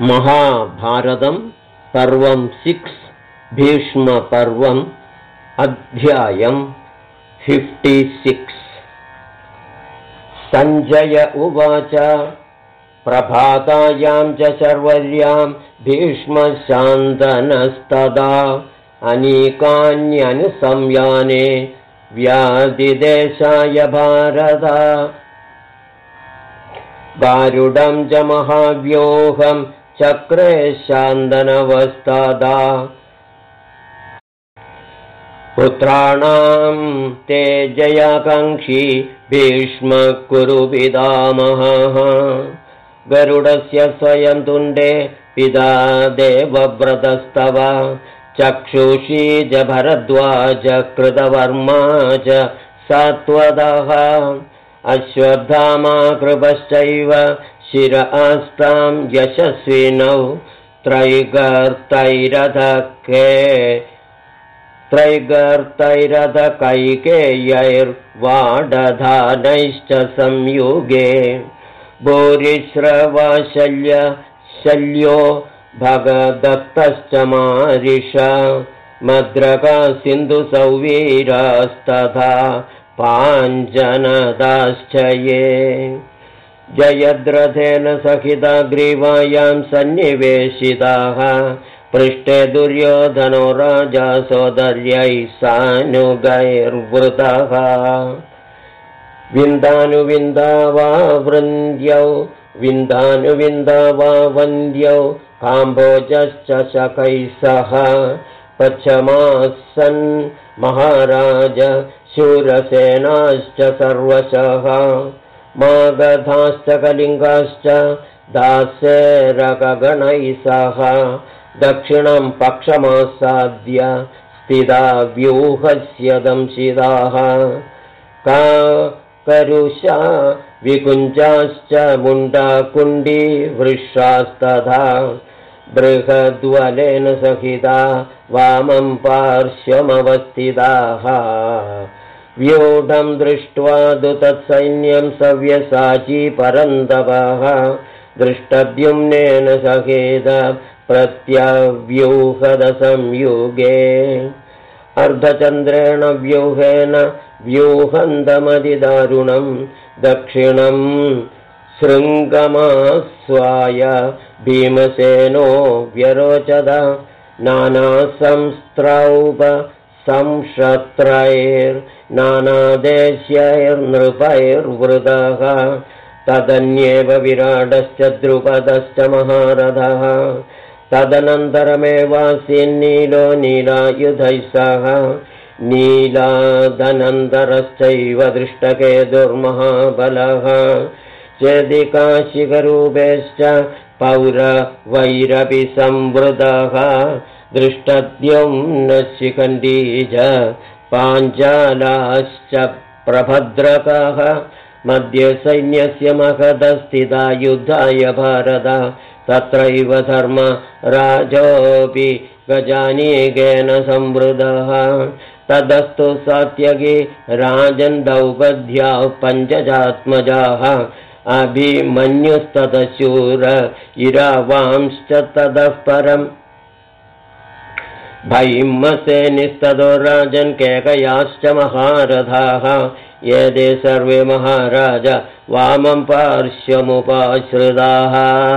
महाभारतं पर्वं 6 भीष्मपर्वम् अध्यायं 56। सञ्जय उवाच प्रभातायां च शर्वर्यां भीष्मशान्तनस्तदा अनीकान्यनुसंयाने व्याधिदेशाय भारत गारुडं च महाव्यूहं चक्रे शान्तनवस्तदा पुत्राणां ते जयाकाङ्क्षी भीष्म कुरु पितामहः गरुडस्य स्वयं तुण्डे पिता देवव्रतस्तव चक्षुषी च भरद्वाज कृतवर्मा च सात्वतः अश्वत्थामा कृपश्चैव शिरस्तां यशस्विनौ त्रैगर्तैरथकैकेयैर्वाडधानैश्च संयुगे भूरिश्रवशल्यो भगदत्तश्च मारिष मद्रका सिन्धुसौवीरास्तथा पाञ्जनदाश्च ये जयद्रथेन सहिता ग्रीवायां सन्निवेशिताः पृष्ठे दुर्योधनो राजा सोदर्यै सानुगैर्वृतः विन्दानुविन्दावावृन्द्यौ काम्भोजश्च शकैः सह पश्यमासन् महाराज शूरसेनाश्च सर्वशः मागधाश्च कलिङ्गाश्च दासेरकगणैः सह दक्षिणं पक्षमासाद्य स्थिता व्यूहस्य दंशिताः करुषा विकुञ्जाश्च मुण्डाकुण्डी वृषास्तथा बृहद्वलेन सहिता वामं पार्श्वमवस्थिताः व्यूढं दृष्ट्वा तु तत्सैन्यं सव्यसाची परन्तपः दृष्टद्युम्नेन सहेत प्रत्यव्यूहदसंयुगे अर्धचन्द्रेण व्यूहेन व्यूहन्तमतिदारुणं दक्षिणं शृङ्गमास्वाय भीमसेनो व्यरोचत नानासंस्त्रौपसंशत्रैर्नानादेश्यैर्नृपैर्वृतः तदन्येव विराटश्च द्रुपदश्च महारथः तदनन्तरमेवासीन्नीलो नीलायुधैः सह नीलादनन्तरश्चैव दृष्टकेतुर्महाबलः चेदिकाशिकरूपेश्च पौरवैरपि संवृतः दृष्टद्युम्नशिखण्डी च पाञ्चालाश्च प्रभद्रकः मध्ये सैन्यस्य महदस्थिता युद्धाय भारत तत्रैव धर्मराजोऽपि गजानीकेन संवृतः तदस्तु सात्यकी राजन् द्रौपद्याः पञ्चजात्मजाः अभिमन्युस्ततशूर इरावांश्च ततः परम् भीमसेनिस्ततो राजन् केकयाश्च महारथाः एते सर्वे महाराज वामं पार्श्वमुपाश्रिताः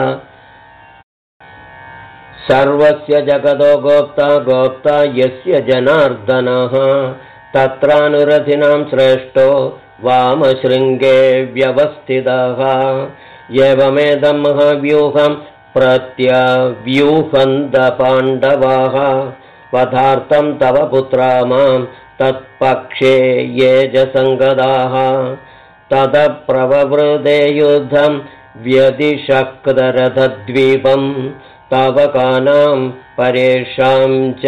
सर्वस्य जगतो गोप्ता यस्य जनार्दनः तत्रानुरथिनां श्रेष्ठो वामशृङ्गे व्यवस्थितः एवमेदं महाव्यूहं प्रत्यव्यूहन्त पाण्डवाः वधार्थं तव पुत्रा मां तत्पक्षे ये च सङ्गताः ततः प्रववृते युद्धं व्यतिशक्तरथद्वीपं तवकानां परेषां च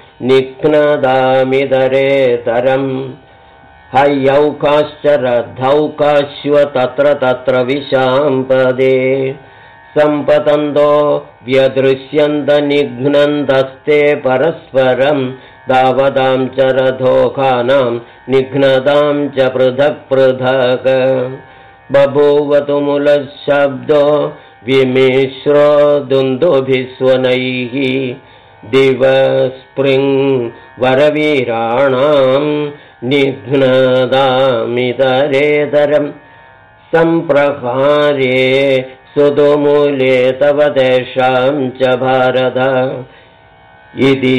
निघ्नदामितरेतरम् हयौकाश्च रथौकाश्व तत्र विशाम्पदे सम्पतन्तो व्यदृश्यन्त निघ्नन्तस्ते परस्परं दावतां च रथोकानां निघ्नतां च पृथक् पृथक् बभूव तुमुलशब्दो विमिश्रो दुन्दुभिस्वनैः दिवस्पृङ्वरवीराणां निघ्नदामितरेतरं सम्प्रहारे सुदुमूले तव तेषां च भारत इति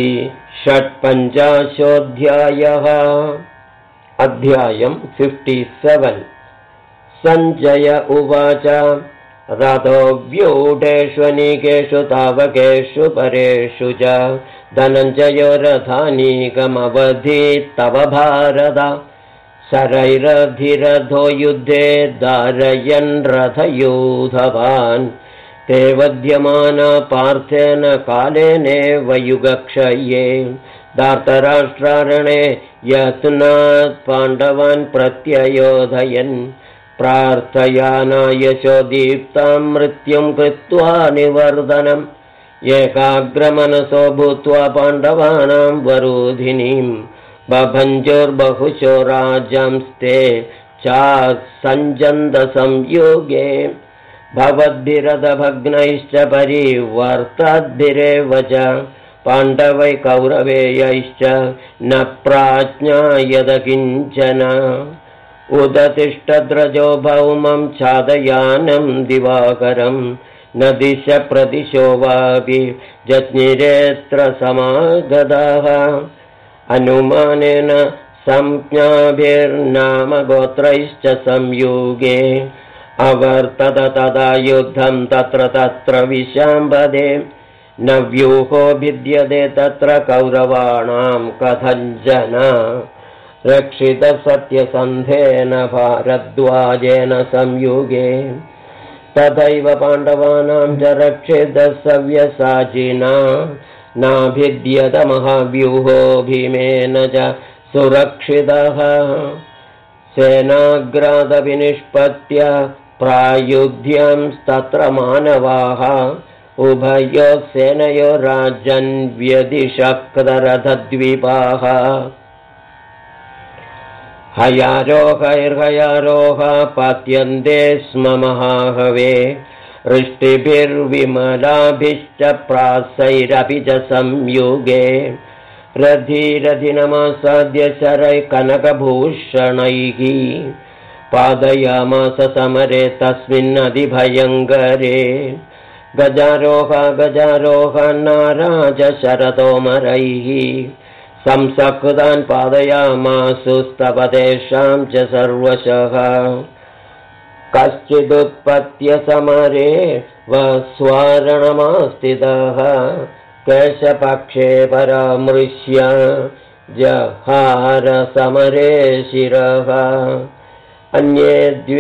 56 अध्यायम् 57 सञ्जय उवाच रथो व्यूढेषु अनीकेषु तावकेषु परेषु च धनञ्जयो रथानीकमवधि तव भारत शरैरधिरथो युद्धे धारयन् रथयूथवान् ते वध्यमाना पार्थेन कालेनेव युगक्षये धार्तराष्ट्रारणे यत्नात् पाण्डवान् प्रत्ययोधयन् प्रार्थयानायशोदीप्तां मृत्युं कृत्वा निवर्धनम् एकाग्रमनसो भूत्वा पाण्डवानां वरोधिनीं बभञ्जोर्बहुशो राज्यांस्ते चासञ्जन्तसंयोगे भवद्भिरथभग्नैश्च परिवर्तद्भिरेव च पाण्डवै कौरवेयैश्च न प्राज्ञायत किञ्चन उदतिष्ठद्रजो भौमं छादयानं दिवाकरं न दिश प्रदिशो वापि जज्ञिरेऽत्र समागताः अनुमानेन संज्ञाभिर्नाम गोत्रैश्च संयुगे अवर्तत तदा युद्धं तत्र विशाम्बदे न व्यूहो भिद्यते तत्र कौरवाणां कथञ्चन रक्षितसत्यसन्धेन भारद्वाजेन संयुगे तथैव पाण्डवानां च रक्षितसव्यसाचिना नाभिद्यत महाव्यूहो भीमेन च सुरक्षितः सेनाग्रादविनिष्पत्य प्रायुध्यंस्तत्र मानवाः उभयोः सेनयोः राजन् व्यदिशक्तरथद्वीपाः हयारोहैर्हयारोह पात्यन्ते स्म महाहवे वृष्टिभिर्विमलाभिश्च प्रासैरपि च संयुगे रथिनमासाद्य शरैः कनकभूषणैः पादयामास समरे तस्मिन्नतिभयङ्करे गजारोह नाराज शरतोमरैः संसकृतान् पादयामासुस्तव तेषां च सर्वशः कश्चिदुत्पत्य समरे वस्वारणमास्थितः केशपक्षे परामृश्य जहार समरे शिरः अन्ये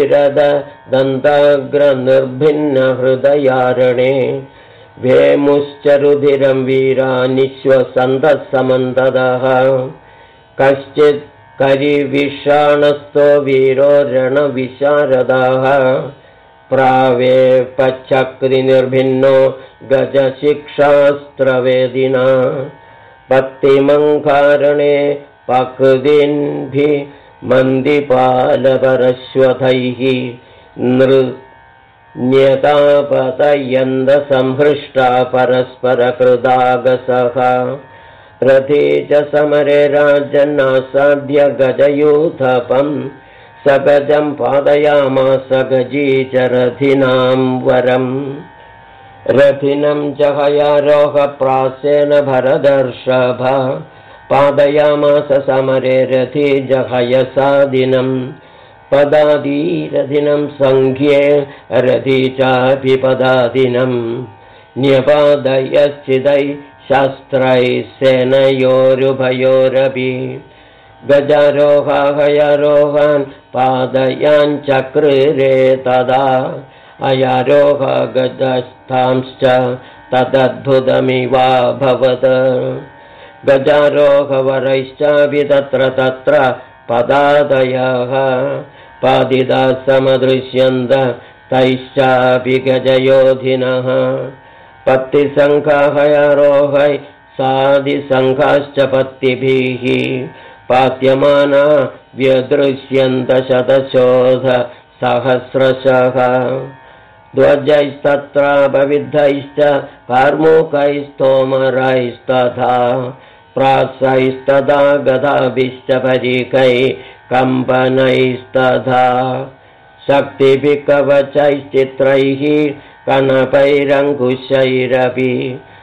द्विरदन्ताग्रनिर्भिन्नहृदयारणे भेमुश्च रुधिरं वीरानिश्वसन्तः समन्ततः कश्चित् करिविषाणस्थो वीरो रणविशारदः प्रावेपचक्रिनिर्भिन्नो गजशिक्षास्त्रवेदिना पत्तिमङ्कारणे पकृदिन्भिः मन्दिपालपरश्वथैः न्यतापतयन्दसंहृष्टा परस्परकृदागसः रथे च समरे राजन्नासाद्य गजयूथपं सगजं पादयामास गजी च रथिनां वरम् रथिनं च हयारोहप्रासेन भरदर्षभ पादयामास समरे रथी जहयसादिनं पदादिरथिनं सङ्ख्ये रथी चापि पदादिनं न्यपादयश्चिदै शस्त्रैः सेनयोरुभयोरपि गजारोहाहयारोहान् पादयाञ्चक्रिरे तदा अयारोह गजस्थांश्च तदद्भुतमिवाभवत् गजारोहवरैश्चापि तत्र पदादयः पादिताः समदृश्यन्त तैश्चापि गजयोधिनः पत्तिसङ्खाहयारोहै सादिसङ्खाश्च पत्तिभिः पात्यमाना व्यदृश्यन्त शतशोध सहस्रशः ध्वजैस्तत्रापविद्धैश्च कार्मुकैस्तोमरैस्तथा प्रासैस्तदा गदाभिश्च परिकै कम्पनैस्तथा शक्तिभिः कवचैश्चित्रैः कनपैरङ्कुशैरपि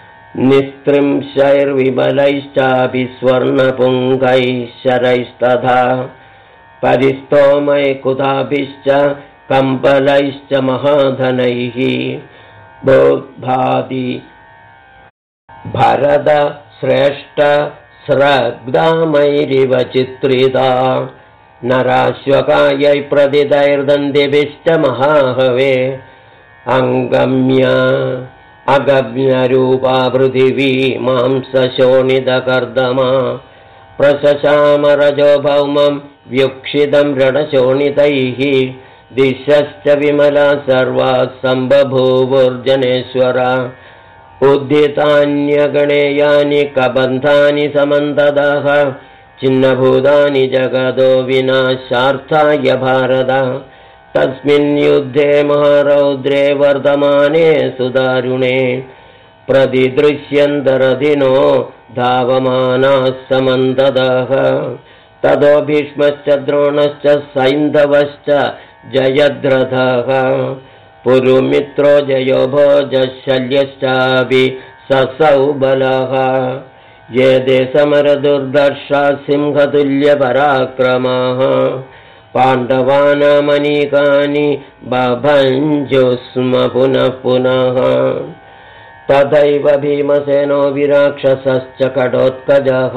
निस्त्रिंशैर्विमलैश्चापि स्वर्णपुङ्गैः शरैस्तथा परिस्तोमैकुताभिश्च कम्पलैश्च महाधनैः बोद्धादि भरतश्रेष्ठ स्रग्धामैरिव चित्रिता नराश्वकायै प्रदितैर्दन्तिभिश्च महाहवे अगम्यरूपा पृथिवी मांसशोणितकर्दमा प्रशशामरजो भौमं व्युक्षितं रणशोणितैः दिशश्च विमला सर्वाः सम्बभूवुर्जनेश्वरा उद्धितान्यगणेयानि कबन्धानि समन्ततः चिन्नभूतानि जगदो विनाशार्थाय भारत तस्मिन् युद्धे महारौद्रे वर्धमाने सुदारुणे प्रतिदृश्यन्तरधिनो धावमानाः समन्ततः ततो भीष्मश्च द्रोणश्च सैन्धवश्च जयद्रथः पुरुमित्रो जयो भोजः शल्यश्चापि ससौ बलः ये ते समरदुर्दर्शा सिंहतुल्यपराक्रमाः पाण्डवानामनीकानि बभञ्जुस्म पुनः पुनः तथैव भीमसेनो विराक्षसश्च कडोत्कजः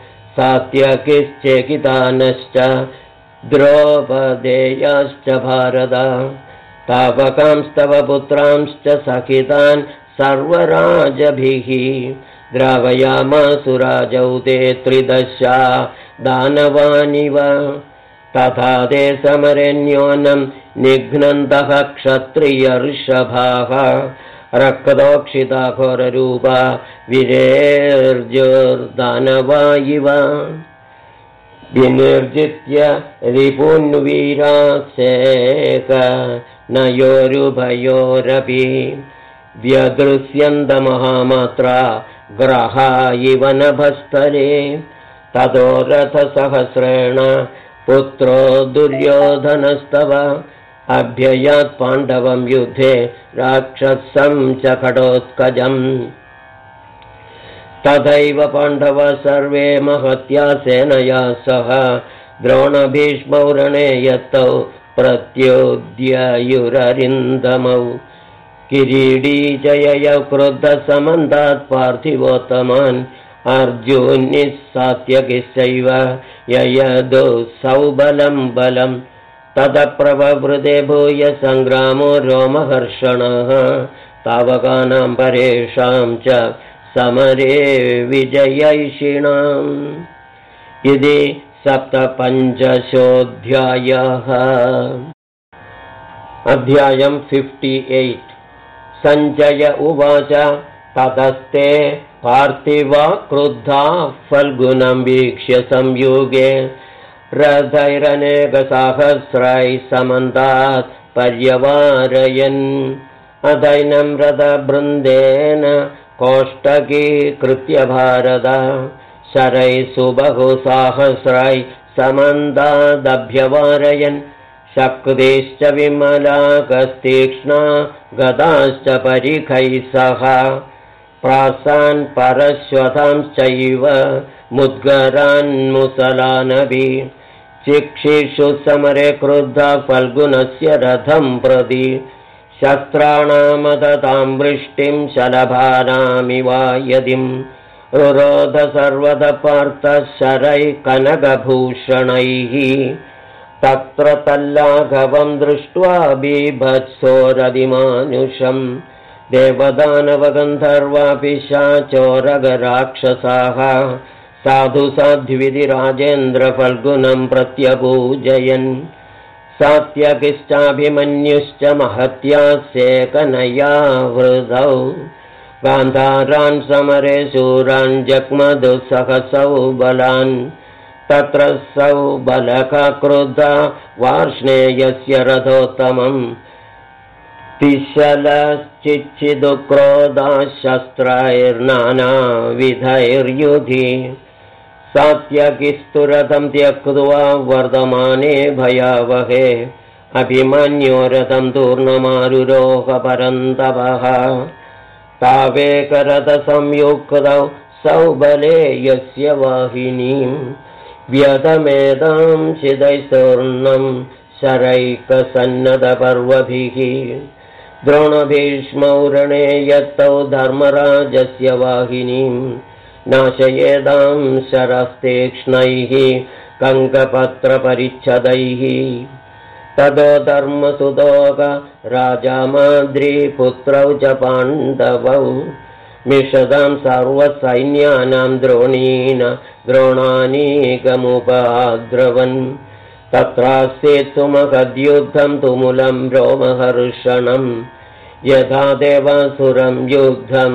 सात्यकिश्चेकितानश्च द्रौपदेयाश्च भारत तावकांस्तव पुत्रांश्च सखितान् सर्वराजभिः द्रावयामासुराजौ ते त्रिदशा दानवानिव तथा ते समरेण्योनं निघ्नन्तः क्षत्रियर्षभाः रक्तोक्षिता घोररूपा विरेर्जुर्दानवा इव विनिर्जित्य रिपुन्वीरासेक नयोरुभयोरपि व्यदृश्यन्तमहामात्रा ग्रहा इव नभस्तरे ततो रथसहस्रेण पुत्रो दुर्योधनस्तव अभ्ययात् पाण्डवं युद्धे राक्षसं च खडोत्कजम् तथैव पाण्डवा सर्वे महत्या सेनया सह द्रोणभीष्मौ रणे यत्तौ प्रत्योद्ययुररिन्दमौ किरीटी च ययौ क्रुद्धसमन्तात् पार्थिवोत्तमान् अर्जुनिः सात्यकिश्चैव ययदौ सौबलं बलं ततप्रववृते भूय सङ्ग्रामो रोमहर्षणः तावकानां परेषां च समरे विजयैषिणाम् इति 75 अध्यायं 58 सञ्जय उवाच ततस्ते पार्थिवा क्रुद्धा फल्गुनं वीक्ष्य संयुगे रथैरनेकसहस्रैः समन्तात् पर्यवारयन् अदैनं रथवृन्देन कोष्टकीकृत्य भारत शरैः सुबहुसाहस्रैः समन्तादभ्यवारयन् शक्तिश्च विमलाकस्तीक्ष्णा गदाश्च परिखैः सह प्रासान् परश्वतांश्चैव मुद्गरान्मुसलानपि चिक्षिषु समरे क्रुद्धा फल्गुनस्य रथं प्रति शस्त्राणामदतां वृष्टिं शलभानामिवायदिं रुरोध सर्वतः पार्थः शरैः कनकभूषणैः तत्र तल्लाघवं दृष्ट्वा बीभत्सोरधिमानुषं देवदानवगन्धर्वापिशाचोरगराक्षसाः साधु साध्विति राजेन्द्र फल्गुनं प्रत्यपूजयन् सात्यकिश्चाभिमन्युश्च महत्या सेकनया वृधौ गान्धारान् समरे शूरान् जग्मदुःसहसौ बलान् तत्र सौ बलका क्रुद्धा वार्ष्णेयस्य रथोत्तमम् तिशलश्चिच्छिदुक्रोधाः शस्त्रैर्नानाविधैर्युधि सात्यकिस्तुरथं त्यक्त्वा वर्धमाने भयावहे अभिमन्योरथं तूर्णमारुरोहपरन्तपः तावेकरथसंयुक्तौ सौबले यस्य वाहिनीं व्यधमेधां शिदैस्तूर्णं शरैकसन्नतपर्वभिः द्रोणभीष्मौ रणे यत्तौ धर्मराजस्य वाहिनीं नाशयेदां शरस्तीक्ष्णैः कङ्कपत्रपरिच्छदैः तदो धर्मसुतोक राजामाद्रीपुत्रौ च पाण्डवौ मिषदां सर्वसैन्यानां द्रोणानीकमुपाद्रवन् तत्रासीत् सुमहद्युद्धं तुमुलं रोमहर्षणं यथा देवासुरं युद्धं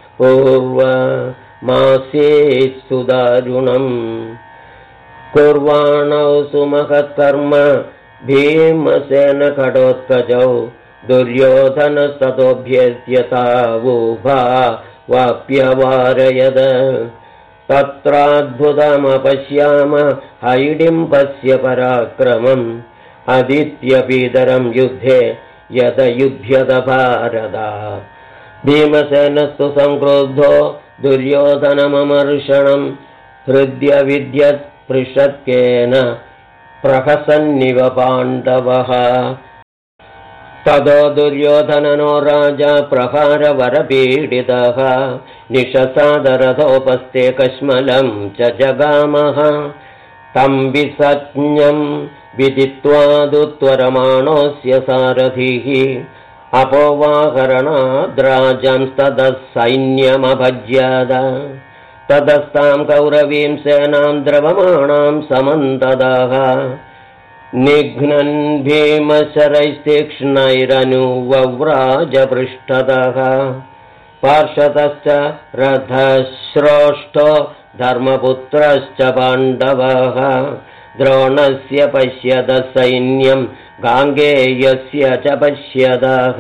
पूर्वमासीत् सुदारुणम् कुर्वाणौ सुमहत्कर्म भीमसेनखडोत्कजौ दुर्योधनस्ततोऽभ्यस्यतावुभा वाप्यवारयद तत्राद्भुतमपश्याम हैडिम्बस्य पराक्रमम् अदित्यपीतरं युद्धे यदयुध्यत भारत भीमसेनस्तु संक्रुद्धो दुर्योधनममर्षणं हृद्यविद्यत् पृषत्केन प्रहसन्निव पाण्डवः ततो दुर्योधननो राजा प्रहारवरपीडितः निशसादरथोपस्थे कश्मलं च जगामः तं विसज्ञं विदित्वादुत्वरमाणोऽस्य सारथिः अपोवाहरणाद्राजंस्ततः सैन्यमभज्याद ततस्तां कौरवीं सेनां द्रवमाणां समन्ततः निघ्नन् भीमशरैस्तीक्ष्णैरनुवव्राजपृष्ठतः पार्श्वतश्च रथश्रोष्ठो धर्मपुत्रश्च पाण्डवः द्रोणस्य पश्यतः सैन्यं गाङ्गेयस्य च पश्यतः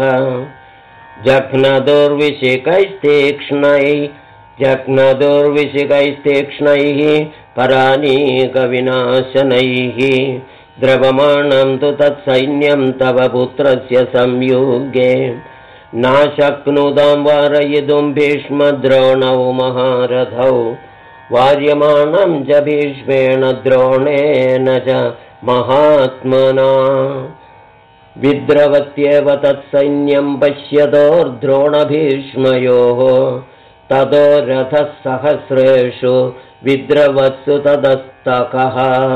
जघ्नदुर्विशिकैस्तीक्ष्णैः परानीकविनाशनैः द्रवमाणं तु तत्सैन्यं तव पुत्रस्य संयुगे नाशक्नुतां वारयितुं भीष्मद्रोणौ महारथौ वार्यमाणं च भीष्मेण द्रोणेन च महात्मना विद्रवत्येव तत्सैन्यं पश्यतोर्द्रोणभीष्मयोः ततो रथः सहस्रेषु विद्रवत्सु तदस्तकः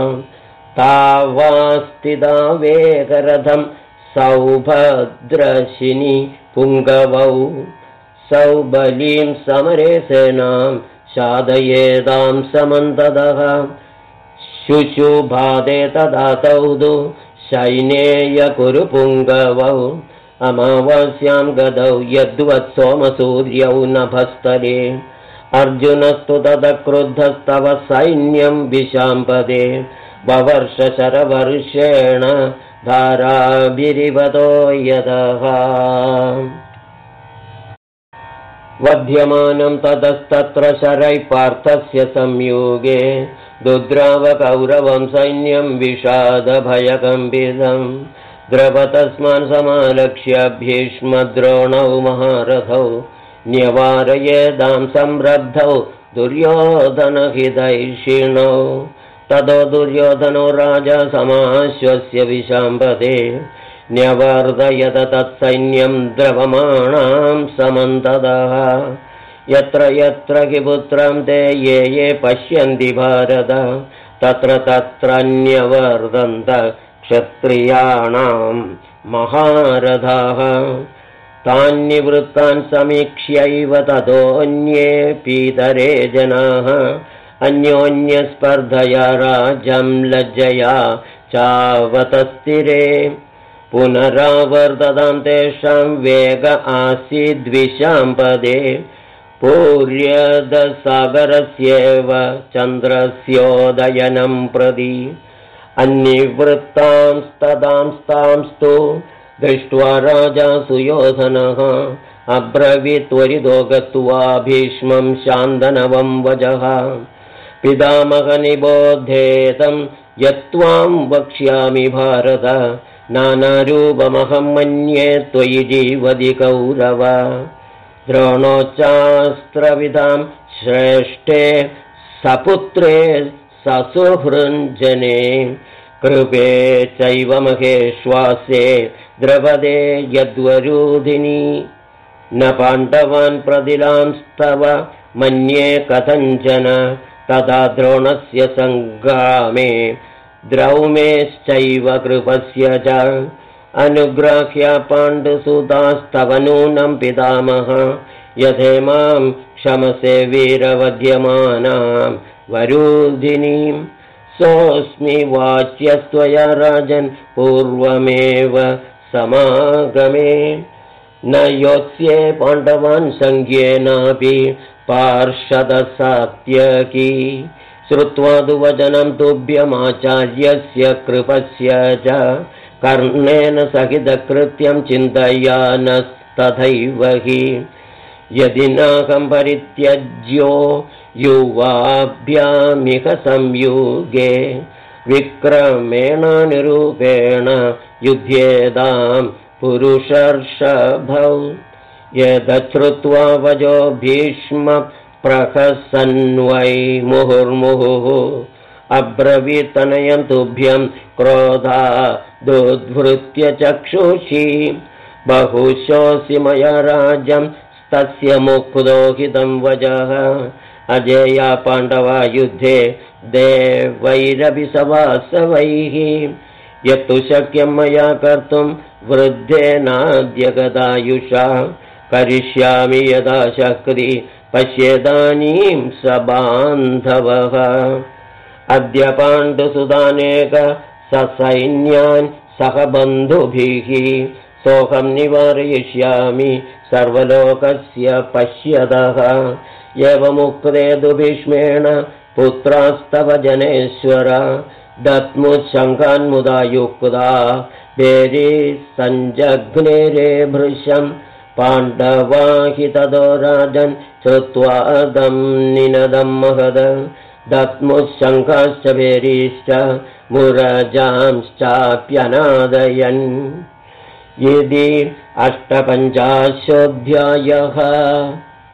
तावास्तिदा वेगरथं सौभद्रशिनि पुङ्गवौ सौबलीं समरे सेनां शादयेदां समन्ततः शुशुभादे तदा तौ शैनेय कुरु पुङ्गवौ अमावास्यां गदौ यद्वत् सोमसूर्यौ नभस्तरे अर्जुनस्तु तद क्रुद्धस्तव सैन्यं विशाम्पदे ववर्षशरवर्षेण धाराभिरिवतो यतः वध्यमानं ततस्तत्र शरैः पार्थस्य संयुगे दुद्रावकौरवं सैन्यं विषादभयकम्पितं द्रवतस्मान् समालक्ष्य भीष्मद्रोणौ महारथौ न्यवारयेदां संरब्धौ दुर्योधनहितैषिणौ ततो दुर्योधनो राजा समाश्वस्य विशाम्पदे न्यवर्धयत तत्सैन्यं द्रवमाणां समन्ततः यत्र यत्र हि पुत्रं ते ये ये पश्यन्ति भारत तत्र तत्र न्यवर्धन्त क्षत्रियाणां महारथाः तान्निवृत्तान् समीक्ष्यैव ततोऽन्ये पीतरे जनाः अन्योन्यस्पर्धया राज्यं लज्जया चावतस्थिरे पुनरावर्ततां तेषां वेग आसीद्विशाम्पदे पूर्यदसागरस्येव चन्द्रस्योदयनं प्रति अन्निवृत्तांस्तदांस्तांस्तु दृष्ट्वा राजा सुयोधनः अब्रवीत्वरितो गत्वा भीष्मं शान्तनवं वचः पितामहनिबोधेतं यत्त्वां वक्ष्यामि भारत नानारूपमहं मन्ये त्वयि जीवति कौरव द्रोणोच्चास्त्रविदां श्रेष्ठे सपुत्रे ससुहृञ्जने कृपे चैव महेश्वासे द्रवदे यद्वरूधिनी न पाण्डवान् प्रतिलांस्तव मन्ये कथञ्चन तदा द्रोणस्य सङ्ग्रामे द्रौमेश्चैव कृपस्य च अनुग्राह्य पाण्डुसुतास्तव नूनं पितामह यथेमां क्षमसे वीरवध्यमानां वरूधिनीं सोऽस्मि वाच्यस्त्वया राजन् पूर्वमेव समागमे न योत्स्ये पाण्डवान् सङ्ख्येनापि पार्षदसात्यकी श्रुत्वा तु वचनं तुभ्यमाचार्यस्य कृपस्य च कर्णेन सहितकृत्यं चिन्तयानस्तथैव हि यदि नाहं परित्यज्यो युवाभ्यामिह संयुगे विक्रमेणानुरूपेण युध्येदां पुरुषर्षभौ यदश्रुत्वा वजो भीष्म प्रहसन्वै मुहुर्मुहुः अब्रवीत्तनयं तुभ्यं क्रोधादुद्वृत्य चक्षुषी बहुशोऽसि मया राजं तस्य मुक्तो हितं वचः अजेया पाण्डवा युद्धे देवैरपि सवासवैः यत्तु शक्यं मया कर्तुं वृद्धेनाद्यगदायुषा करिष्यामि यदा शक्ति पश्येदानीं सबान्धवः अद्य पाण्डुसुतानेक ससैन्यान् सह बन्धुभिः सोऽहं निवारयिष्यामि सर्वलोकस्य पश्यतः एवमुक्ते तु भीष्मेण पुत्रास्तव जनेश्वर दत्मुशङ्कान्मुदा युक्ता भेरी सञ्जघ्नेरे भृशं पाण्डवा हि ततो राजन् श्रुत्वा दं निनदं महद दत्मुशङ्काश्च भेरीश्च मुरजांश्चाप्यनादयन्। इति 850 अध्यायः।